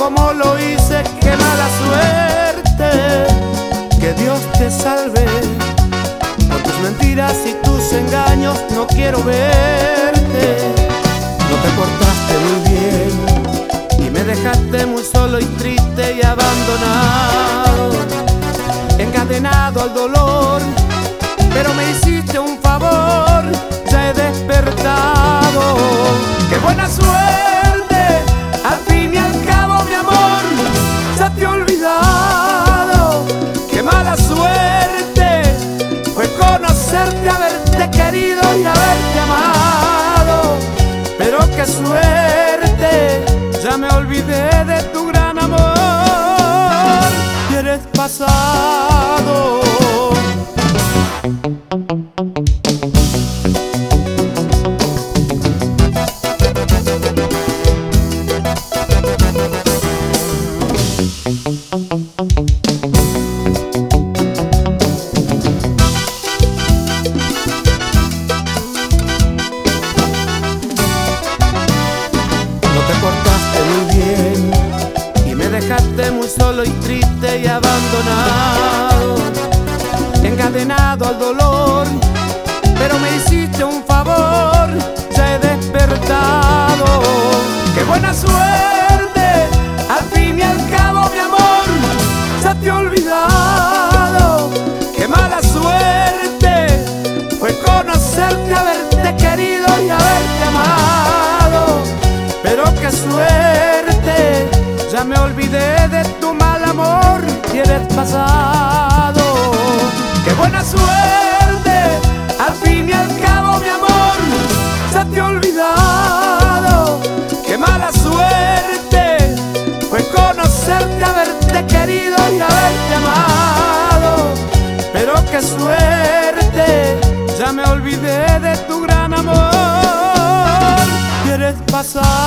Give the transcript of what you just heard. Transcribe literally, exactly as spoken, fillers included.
como lo hice, qué mala suerte. Que Dios te salve. Por tus mentiras y tus engaños no quiero verte. No te portaste muy bien y me dejaste muy solo y triste y abandonado, encadenado al dolor. Pero me hiciste un favor, ya he despertado. ¡Qué buena suerte! Al fin y al cabo, mi amor, ya te he olvidado. ¡Qué mala suerte! Fue conocerte, haberte querido y haberte amado. Pero qué suerte, ya me olvidé de tu gran amor y eres pasado. Dejaste muy solo y triste y abandonado, encadenado al dolor. Pero me hiciste un favor, ya he despertado. ¡Qué buena suerte! Al fin y al cabo, mi amor, ya te he olvidado. ¡Qué mala suerte! Fue conocerte, haberte querido y haberte amado. Pero qué suerte, ya me olvidé de tu mal amor y eres pasado. ¡Qué buena suerte! Al fin y al cabo, mi amor, ya te he olvidado. ¡Qué mala suerte! Fue conocerte, haberte querido y haberte amado. Pero qué suerte, ya me olvidé de tu gran amor y eres pasado.